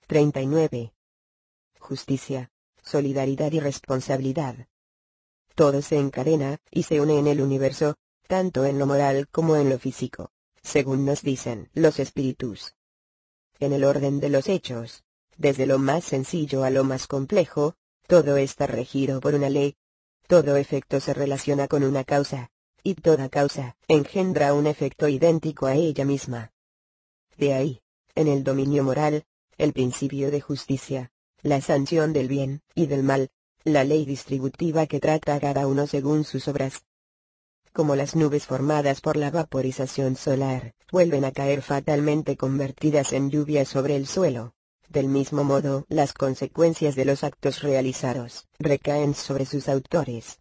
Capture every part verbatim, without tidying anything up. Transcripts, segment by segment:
treinta y nueve. Justicia, solidaridad y responsabilidad. Todo se encadena y se une en el universo, tanto en lo moral como en lo físico, según nos dicen los espíritus. En el orden de los hechos, desde lo más sencillo a lo más complejo, todo está regido por una ley. Todo efecto se relaciona con una causa, y toda causa engendra un efecto idéntico a ella misma. De ahí, en el dominio moral, el principio de justicia, la sanción del bien y del mal, la ley distributiva que trata a cada uno según sus obras. Como las nubes formadas por la vaporización solar, vuelven a caer fatalmente convertidas en lluvia sobre el suelo, del mismo modo las consecuencias de los actos realizados recaen sobre sus autores.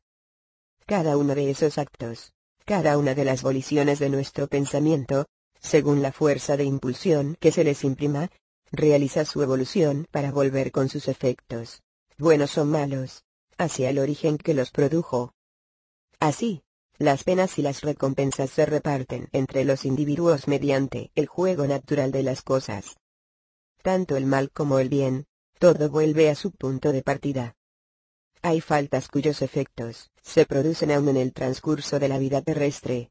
Cada uno de esos actos, cada una de las voliciones de nuestro pensamiento, según la fuerza de impulsión que se les imprima, realiza su evolución para volver con sus efectos, buenos o malos, hacia el origen que los produjo. Así, las penas y las recompensas se reparten entre los individuos mediante el juego natural de las cosas. Tanto el mal como el bien, todo vuelve a su punto de partida. Hay faltas cuyos efectos se producen aún en el transcurso de la vida terrestre.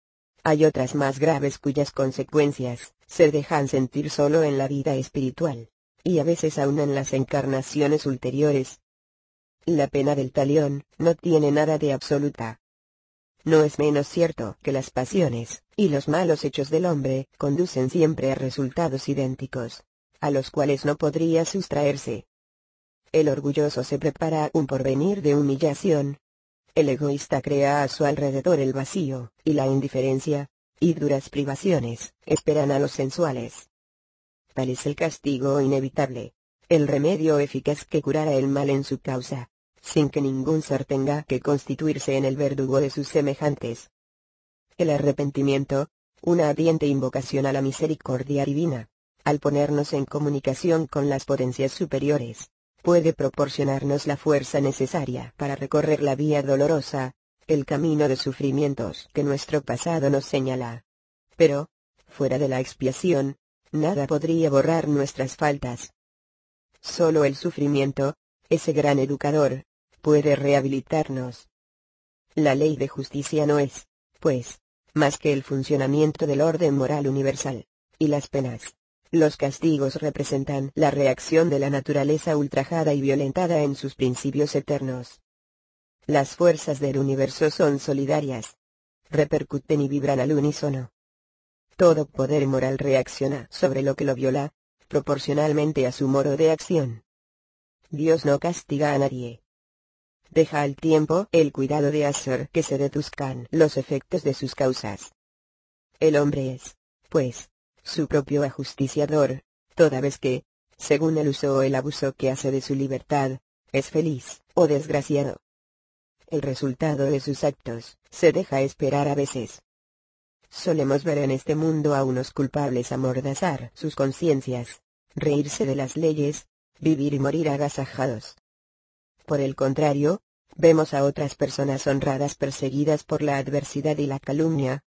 Hay otras más graves cuyas consecuencias se dejan sentir solo en la vida espiritual, y a veces aún en las encarnaciones ulteriores. La pena del talión no tiene nada de absoluta. No es menos cierto que las pasiones y los malos hechos del hombre conducen siempre a resultados idénticos, a los cuales no podría sustraerse. El orgulloso se prepara un porvenir de humillación. El egoísta crea a su alrededor el vacío y la indiferencia, y duras privaciones esperan a los sensuales. Tal es el castigo inevitable, el remedio eficaz que curará el mal en su causa, sin que ningún ser tenga que constituirse en el verdugo de sus semejantes. El arrepentimiento, una ardiente invocación a la misericordia divina, al ponernos en comunicación con las potencias superiores, puede proporcionarnos la fuerza necesaria para recorrer la vía dolorosa, el camino de sufrimientos que nuestro pasado nos señala. Pero, fuera de la expiación, nada podría borrar nuestras faltas. Solo el sufrimiento, ese gran educador, puede rehabilitarnos. La ley de justicia no es, pues, más que el funcionamiento del orden moral universal, y las penas, los castigos representan la reacción de la naturaleza ultrajada y violentada en sus principios eternos. Las fuerzas del universo son solidarias, repercuten y vibran al unísono. Todo poder moral reacciona sobre lo que lo viola, proporcionalmente a su modo de acción. Dios no castiga a nadie. Deja al tiempo el cuidado de hacer que se deduzcan los efectos de sus causas. El hombre es, pues, su propio ajusticiador, toda vez que, según el uso o el abuso que hace de su libertad, es feliz o desgraciado. El resultado de sus actos se deja esperar a veces. Solemos ver en este mundo a unos culpables amordazar sus conciencias, reírse de las leyes, vivir y morir agasajados. Por el contrario, vemos a otras personas honradas perseguidas por la adversidad y la calumnia.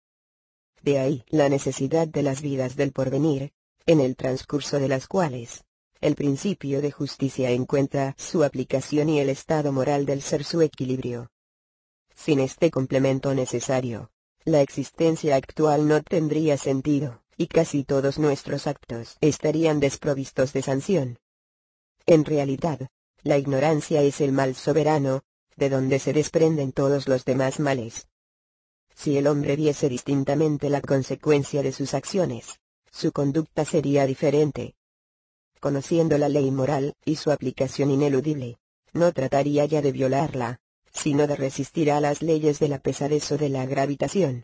De ahí la necesidad de las vidas del porvenir, en el transcurso de las cuales el principio de justicia encuentra su aplicación y el estado moral del ser su equilibrio. Sin este complemento necesario, la existencia actual no tendría sentido, y casi todos nuestros actos estarían desprovistos de sanción. En realidad, la ignorancia es el mal soberano, de donde se desprenden todos los demás males. Si el hombre viese distintamente la consecuencia de sus acciones, su conducta sería diferente. Conociendo la ley moral y su aplicación ineludible, no trataría ya de violarla, sino de resistir a las leyes de la pesadez o de la gravitación.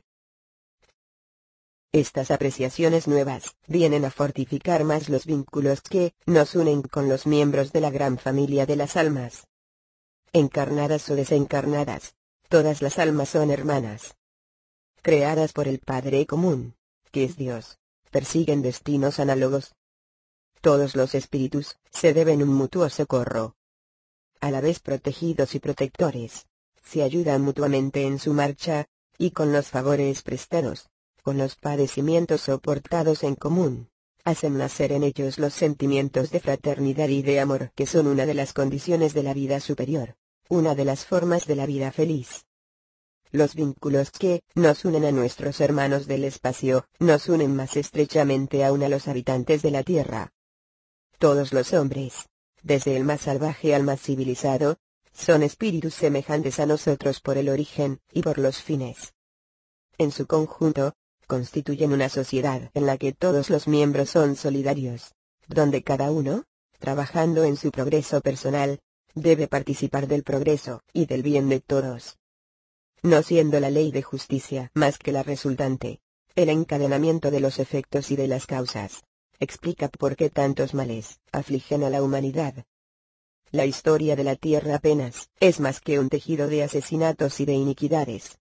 Estas apreciaciones nuevas vienen a fortificar más los vínculos que nos unen con los miembros de la gran familia de las almas. Encarnadas o desencarnadas, todas las almas son hermanas. Creadas por el Padre común, que es Dios, persiguen destinos análogos. Todos los espíritus se deben un mutuo socorro. A la vez protegidos y protectores, se ayudan mutuamente en su marcha, y con los favores prestados, con los padecimientos soportados en común, hacen nacer en ellos los sentimientos de fraternidad y de amor que son una de las condiciones de la vida superior, una de las formas de la vida feliz. Los vínculos que nos unen a nuestros hermanos del espacio, nos unen más estrechamente aún a los habitantes de la Tierra. Todos los hombres, desde el más salvaje al más civilizado, son espíritus semejantes a nosotros por el origen y por los fines. En su conjunto, constituyen una sociedad en la que todos los miembros son solidarios, donde cada uno, trabajando en su progreso personal, debe participar del progreso y del bien de todos. No siendo la ley de justicia más que la resultante, el encadenamiento de los efectos y de las causas, explica por qué tantos males afligen a la humanidad. La historia de la Tierra apenas es más que un tejido de asesinatos y de iniquidades.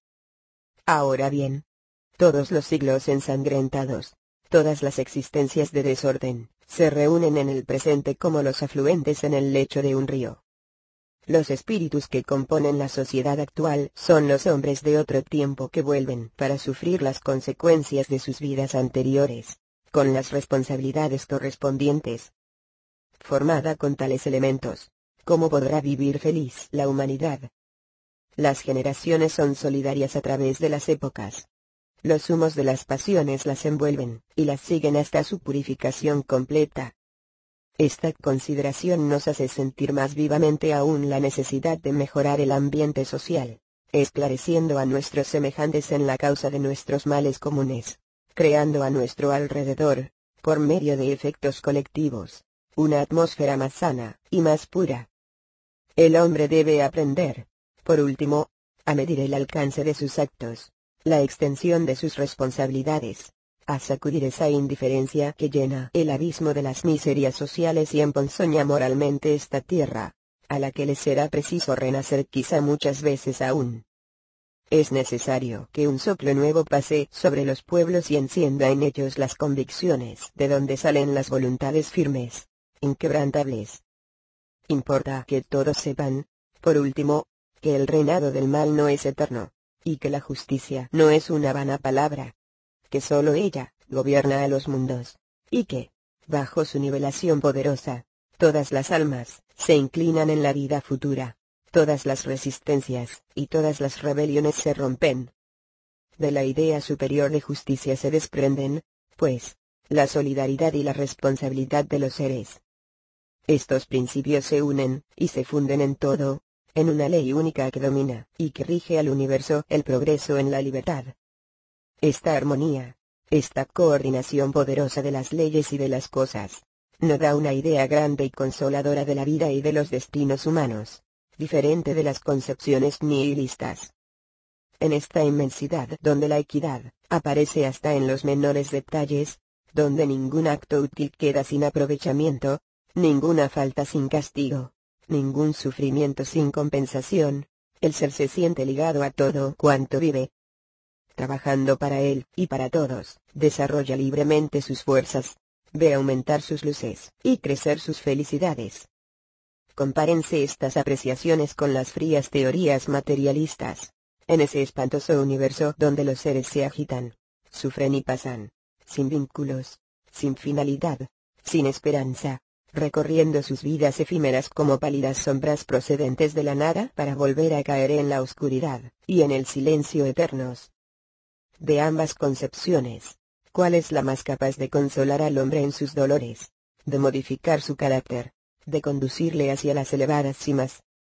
Ahora bien, todos los siglos ensangrentados, todas las existencias de desorden, se reúnen en el presente como los afluentes en el lecho de un río. Los espíritus que componen la sociedad actual son los hombres de otro tiempo que vuelven para sufrir las consecuencias de sus vidas anteriores, con las responsabilidades correspondientes. Formada con tales elementos, ¿cómo podrá vivir feliz la humanidad? Las generaciones son solidarias a través de las épocas. Los humos de las pasiones las envuelven, y las siguen hasta su purificación completa. Esta consideración nos hace sentir más vivamente aún la necesidad de mejorar el ambiente social, esclareciendo a nuestros semejantes en la causa de nuestros males comunes, creando a nuestro alrededor, por medio de efectos colectivos, una atmósfera más sana y más pura. El hombre debe aprender, por último, a medir el alcance de sus actos, la extensión de sus responsabilidades, a sacudir esa indiferencia que llena el abismo de las miserias sociales y emponzoña moralmente esta tierra, a la que le será preciso renacer quizá muchas veces aún. Es necesario que un soplo nuevo pase sobre los pueblos y encienda en ellos las convicciones de donde salen las voluntades firmes, inquebrantables. Importa que todos sepan, por último, que el reinado del mal no es eterno, y que la justicia no es una vana palabra, que solo ella gobierna a los mundos, y que, bajo su nivelación poderosa, todas las almas se inclinan en la vida futura, todas las resistencias y todas las rebeliones se rompen. De la idea superior de justicia se desprenden, pues, la solidaridad y la responsabilidad de los seres. Estos principios se unen, y se funden en todo, en una ley única que domina y que rige al universo, el progreso en la libertad. Esta armonía, esta coordinación poderosa de las leyes y de las cosas, nos da una idea grande y consoladora de la vida y de los destinos humanos, diferente de las concepciones nihilistas. En esta inmensidad donde la equidad aparece hasta en los menores detalles, donde ningún acto útil queda sin aprovechamiento, ninguna falta sin castigo, ningún sufrimiento sin compensación, el ser se siente ligado a todo cuanto vive. Trabajando para él y para todos, desarrolla libremente sus fuerzas, ve aumentar sus luces y crecer sus felicidades. Compárense estas apreciaciones con las frías teorías materialistas. En ese espantoso universo donde los seres se agitan, sufren y pasan, sin vínculos, sin finalidad, sin esperanza, recorriendo sus vidas efímeras como pálidas sombras procedentes de la nada para volver a caer en la oscuridad y en el silencio eternos. De ambas concepciones, ¿cuál es la más capaz de consolar al hombre en sus dolores, de modificar su carácter, de conducirle hacia las elevadas cimas,